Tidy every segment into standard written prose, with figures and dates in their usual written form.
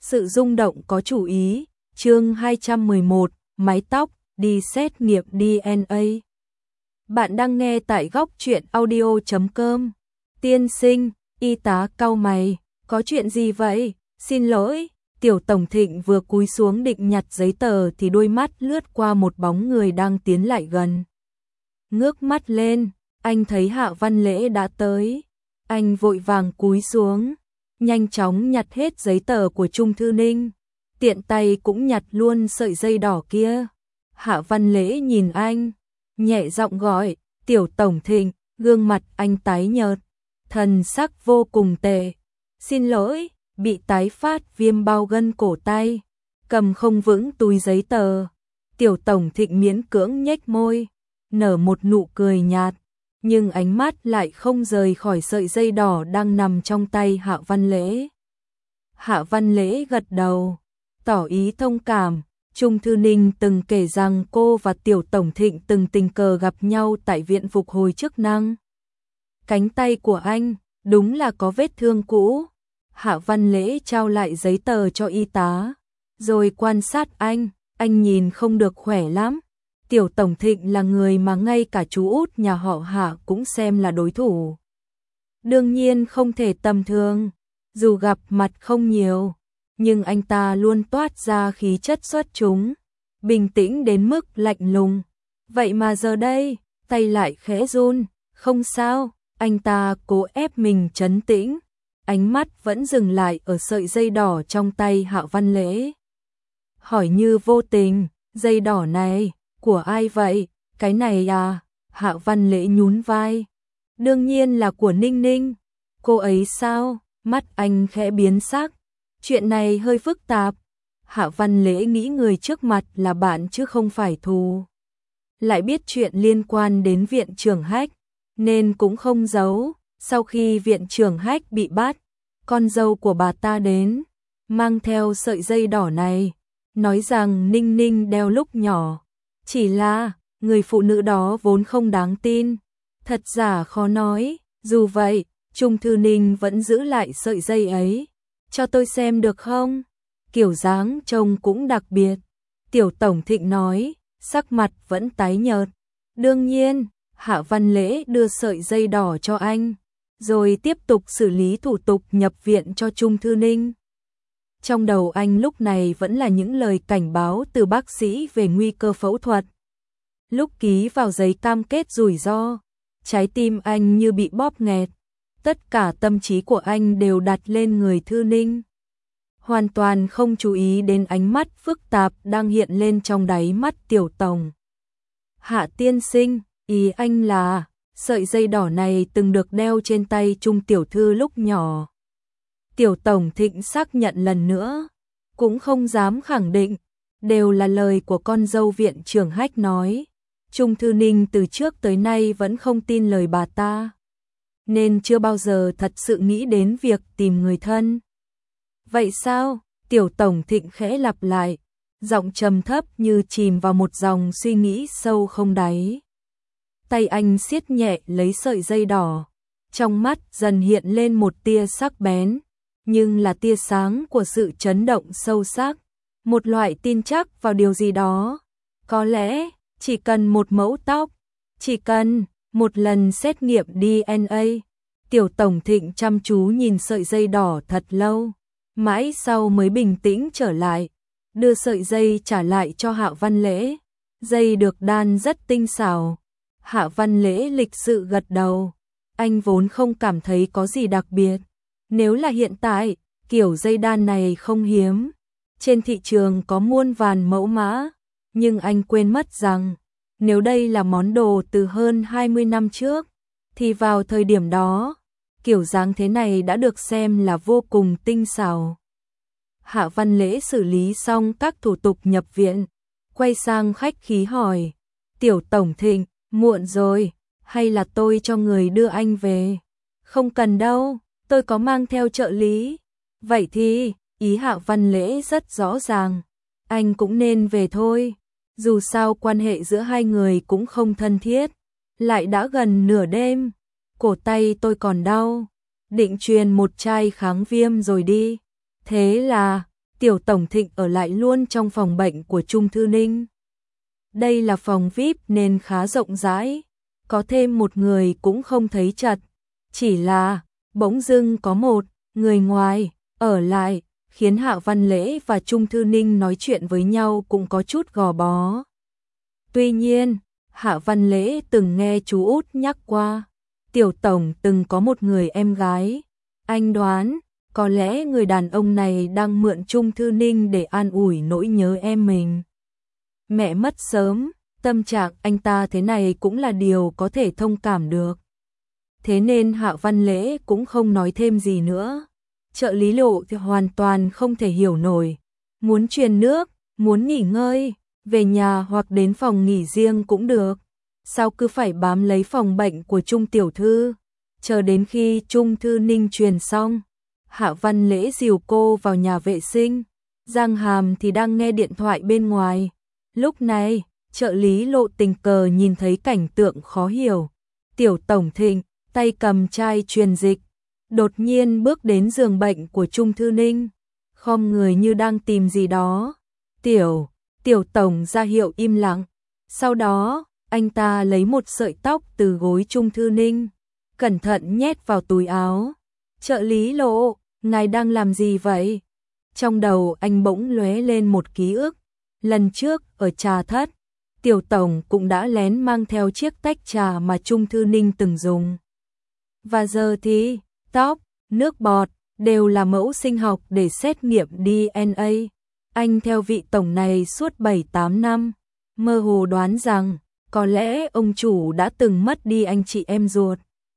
Sự rung động có chủ ý, chương 211, mái tóc, đi xét nghiệm DNA. Bạn đang nghe tại góc truyện audio.com. Tiên sinh, y tá cau mày, có chuyện gì vậy? Xin lỗi, Tiểu Tổng Thịnh vừa cúi xuống định nhặt giấy tờ thì đôi mắt lướt qua một bóng người đang tiến lại gần. Ngước mắt lên, anh thấy Hạ Văn Lễ đã tới. Anh vội vàng cúi xuống, nhanh chóng nhặt hết giấy tờ của Trung Thư Ninh, tiện tay cũng nhặt luôn sợi dây đỏ kia. Hạ Văn Lễ nhìn anh, nhẹ giọng gọi, Tiểu Tổng Thịnh, gương mặt anh tái nhợt, thần sắc vô cùng tệ. Xin lỗi, bị tái phát viêm bao gân cổ tay, cầm không vững túi giấy tờ. Tiểu Tổng Thịnh miễn cưỡng nhếch môi, nở một nụ cười nhạt, nhưng ánh mắt lại không rời khỏi sợi dây đỏ đang nằm trong tay Hạ Văn Lễ. Hạ Văn Lễ gật đầu, tỏ ý thông cảm. Trung Thư Ninh từng kể rằng cô và Tiểu Tổng Thịnh từng tình cờ gặp nhau tại viện phục hồi chức năng. Cánh tay của anh đúng là có vết thương cũ. Hạ Văn Lễ trao lại giấy tờ cho y tá, rồi quan sát anh nhìn không được khỏe lắm. Tiểu Tổng Thịnh là người mà ngay cả chú út nhà họ Hạ cũng xem là đối thủ. Đương nhiên không thể tầm thường, dù gặp mặt không nhiều, nhưng anh ta luôn toát ra khí chất xuất chúng, bình tĩnh đến mức lạnh lùng. Vậy mà giờ đây, tay lại khẽ run, không sao, anh ta cố ép mình trấn tĩnh, ánh mắt vẫn dừng lại ở sợi dây đỏ trong tay Hạ Văn Lễ. Hỏi như vô tình, dây đỏ này, của ai vậy? Cái này à? Hạ Văn Lễ nhún vai. Đương nhiên là của Ninh Ninh. Cô ấy sao? Mắt anh khẽ biến sắc. Chuyện này hơi phức tạp. Hạ Văn Lễ nghĩ người trước mặt là bạn chứ không phải thù. Lại biết chuyện liên quan đến viện trưởng Hách, nên cũng không giấu. Sau khi viện trưởng Hách bị bắt, con dâu của bà ta đến, mang theo sợi dây đỏ này, nói rằng Ninh Ninh đeo lúc nhỏ. Chỉ là, người phụ nữ đó vốn không đáng tin, thật giả khó nói. Dù vậy, Trung Thư Ninh vẫn giữ lại sợi dây ấy. Cho tôi xem được không? Kiểu dáng trông cũng đặc biệt. Tiểu Tổng Thịnh nói, sắc mặt vẫn tái nhợt. Đương nhiên, Hạ Văn Lễ đưa sợi dây đỏ cho anh, rồi tiếp tục xử lý thủ tục nhập viện cho Trung Thư Ninh. Trong đầu anh lúc này vẫn là những lời cảnh báo từ bác sĩ về nguy cơ phẫu thuật. Lúc ký vào giấy cam kết rủi ro, trái tim anh như bị bóp nghẹt. Tất cả tâm trí của anh đều đặt lên người Thư Ninh, hoàn toàn không chú ý đến ánh mắt phức tạp đang hiện lên trong đáy mắt Tiểu Tổng. Hạ tiên sinh, ý anh là sợi dây đỏ này từng được đeo trên tay Trung tiểu thư lúc nhỏ. Tiểu Tổng Thịnh xác nhận lần nữa, cũng không dám khẳng định, đều là lời của con dâu viện trưởng Hách nói. Trung Thư Ninh từ trước tới nay vẫn không tin lời bà ta, nên chưa bao giờ thật sự nghĩ đến việc tìm người thân. Vậy sao? Tiểu Tổng Thịnh khẽ lặp lại, giọng trầm thấp như chìm vào một dòng suy nghĩ sâu không đáy. Tay anh siết nhẹ lấy sợi dây đỏ, trong mắt dần hiện lên một tia sắc bén, nhưng là tia sáng của sự chấn động sâu sắc, một loại tin chắc vào điều gì đó. Có lẽ, chỉ cần một mẫu tóc, chỉ cần một lần xét nghiệm DNA. Tiểu Tổng Thịnh chăm chú nhìn sợi dây đỏ thật lâu, mãi sau mới bình tĩnh trở lại, đưa sợi dây trả lại cho Hạ Văn Lễ. Dây được đan rất tinh xảo. Hạ Văn Lễ lịch sự gật đầu, anh vốn không cảm thấy có gì đặc biệt. Nếu là hiện tại, kiểu dây đan này không hiếm, trên thị trường có muôn vàn mẫu mã, nhưng anh quên mất rằng, nếu đây là món đồ từ hơn 20 năm trước, thì vào thời điểm đó, kiểu dáng thế này đã được xem là vô cùng tinh xảo. Hạ Văn Lễ xử lý xong các thủ tục nhập viện, quay sang khách khí hỏi, Tiểu Tổng Thịnh, muộn rồi, hay là tôi cho người đưa anh về? Không cần đâu, tôi có mang theo trợ lý. Vậy thì, ý Hạ Văn Lễ rất rõ ràng, anh cũng nên về thôi. Dù sao quan hệ giữa hai người cũng không thân thiết, lại đã gần nửa đêm, cổ tay tôi còn đau, định truyền một chai kháng viêm rồi đi. Thế là, Tiểu Tổng Thịnh ở lại luôn trong phòng bệnh của Trung Thư Ninh. Đây là phòng VIP nên khá rộng rãi, có thêm một người cũng không thấy chật, chỉ là bỗng dưng có một người ngoài ở lại, khiến Hạ Văn Lễ và Trung Thư Ninh nói chuyện với nhau cũng có chút gò bó. Tuy nhiên, Hạ Văn Lễ từng nghe chú út nhắc qua, Tiểu Tổng từng có một người em gái, anh đoán có lẽ người đàn ông này đang mượn Trung Thư Ninh để an ủi nỗi nhớ em mình. Mẹ mất sớm, tâm trạng anh ta thế này cũng là điều có thể thông cảm được. Thế nên Hạ Văn Lễ cũng không nói thêm gì nữa. Trợ lý Lộ thì hoàn toàn không thể hiểu nổi. Muốn truyền nước, muốn nghỉ ngơi, về nhà hoặc đến phòng nghỉ riêng cũng được. Sao cứ phải bám lấy phòng bệnh của Trung tiểu thư? Chờ đến khi Trung Thư Ninh truyền xong, Hạ Văn Lễ dìu cô vào nhà vệ sinh. Giang Hàm thì đang nghe điện thoại bên ngoài. Lúc này, trợ lý Lộ tình cờ nhìn thấy cảnh tượng khó hiểu. Tiểu Tổng Thịnh, tay cầm chai truyền dịch, đột nhiên bước đến giường bệnh của Trung Thư Ninh, khom người như đang tìm gì đó. Tiểu Tổng ra hiệu im lặng. Sau đó, anh ta lấy một sợi tóc từ gối Trung Thư Ninh, cẩn thận nhét vào túi áo. Trợ lý Lộ, ngài đang làm gì vậy? Trong đầu anh bỗng lóe lên một ký ức. Lần trước ở trà thất, Tiểu Tổng cũng đã lén mang theo chiếc tách trà mà Trung Thư Ninh từng dùng. Và giờ thì, tóc, nước bọt, đều là mẫu sinh học để xét nghiệm DNA. Anh theo vị tổng này suốt 7-8 năm, mơ hồ đoán rằng, có lẽ ông chủ đã từng mất đi anh chị em ruột.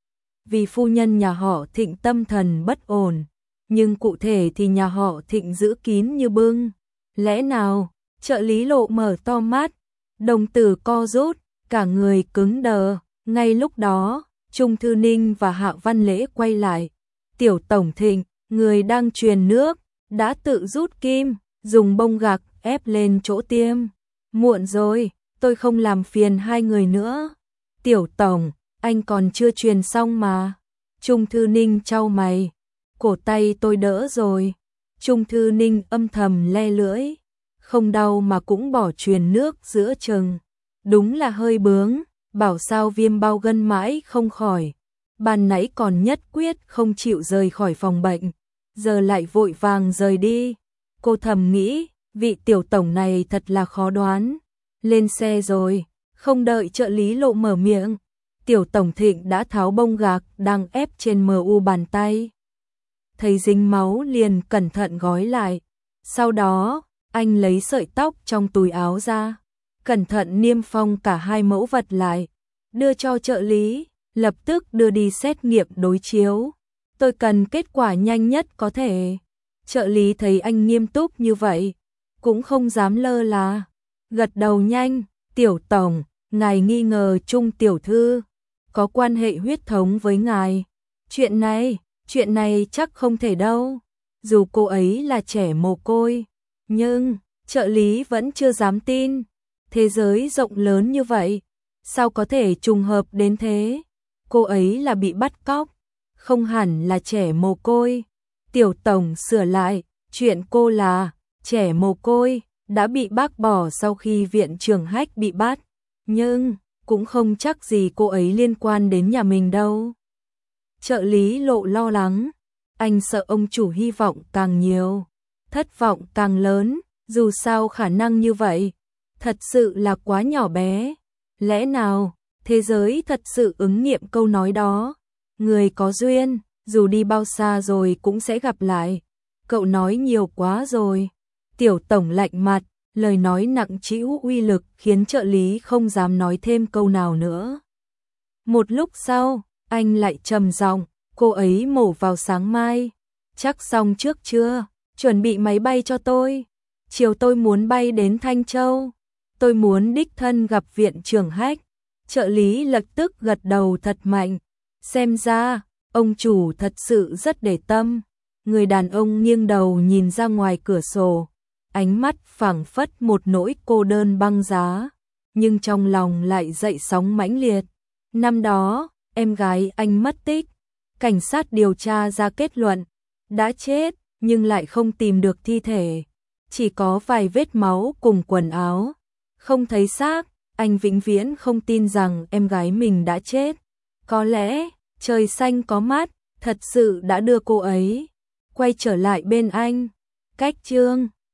Vì phu nhân nhà họ Thịnh tâm thần bất ổn, nhưng cụ thể thì nhà họ Thịnh giữ kín như bưng. Lẽ nào, trợ lý Lộ mở to mắt, đồng tử co rút, cả người cứng đờ. Ngay lúc đó, Trung Thư Ninh và Hạ Văn Lễ quay lại. Tiểu Tổng Thịnh, người đang truyền nước, đã tự rút kim, dùng bông gạc ép lên chỗ tiêm. Muộn rồi, tôi không làm phiền hai người nữa. Tiểu Tổng, anh còn chưa truyền xong mà. Trung Thư Ninh chau mày. Cổ tay tôi đỡ rồi. Trung Thư Ninh âm thầm le lưỡi. Không đau mà cũng bỏ truyền nước giữa chừng. Đúng là hơi bướng, bảo sao viêm bao gân mãi không khỏi. Ban nãy còn nhất quyết không chịu rời khỏi phòng bệnh, giờ lại vội vàng rời đi. Cô thầm nghĩ, vị Tiểu Tổng này thật là khó đoán. Lên xe rồi, không đợi trợ lý Lộ mở miệng, Tiểu Tổng Thịnh đã tháo bông gạc đang ép trên mu bàn tay. Thấy dính máu liền cẩn thận gói lại. Sau đó, anh lấy sợi tóc trong túi áo ra, cẩn thận niêm phong cả hai mẫu vật lại, đưa cho trợ lý, lập tức đưa đi xét nghiệm đối chiếu. Tôi cần kết quả nhanh nhất có thể. Trợ lý thấy anh nghiêm túc như vậy, cũng không dám lơ là, gật đầu nhanh. Tiểu Tổng, ngài nghi ngờ Trung tiểu thư có quan hệ huyết thống với ngài. Chuyện này chắc không thể đâu. Dù cô ấy là trẻ mồ côi, nhưng trợ lý vẫn chưa dám tin. Thế giới rộng lớn như vậy, sao có thể trùng hợp đến thế? Cô ấy là bị bắt cóc, không hẳn là trẻ mồ côi. Tiểu Tổng sửa lại, chuyện cô là trẻ mồ côi, đã bị bác bỏ sau khi viện trưởng Hách bị bắt. Nhưng, cũng không chắc gì cô ấy liên quan đến nhà mình đâu. Trợ lý Lộ lo lắng, anh sợ ông chủ hy vọng càng nhiều, thất vọng càng lớn, dù sao khả năng như vậy, thật sự là quá nhỏ bé. Lẽ nào, thế giới thật sự ứng nghiệm câu nói đó, người có duyên, dù đi bao xa rồi cũng sẽ gặp lại. Cậu nói nhiều quá rồi. Tiểu Tổng lạnh mặt, lời nói nặng trĩu uy lực khiến trợ lý không dám nói thêm câu nào nữa. Một lúc sau, anh lại trầm giọng, cô ấy mổ vào sáng mai. Chắc xong trước chưa? Chuẩn bị máy bay cho tôi. Chiều tôi muốn bay đến Thanh Châu. Tôi muốn đích thân gặp viện trưởng Hách. Trợ lý lập tức gật đầu thật mạnh. Xem ra, ông chủ thật sự rất để tâm. Người đàn ông nghiêng đầu nhìn ra ngoài cửa sổ. Ánh mắt phảng phất một nỗi cô đơn băng giá. Nhưng trong lòng lại dậy sóng mãnh liệt. Năm đó, em gái anh mất tích. Cảnh sát điều tra ra kết luận, đã chết. nhưng lại không tìm được thi thể, chỉ có vài vết máu cùng quần áo, không thấy xác. Anh vĩnh viễn không tin rằng em gái mình đã chết. Có lẽ trời xanh có mắt, thật sự đã đưa cô ấy quay trở lại bên anh. Cách chương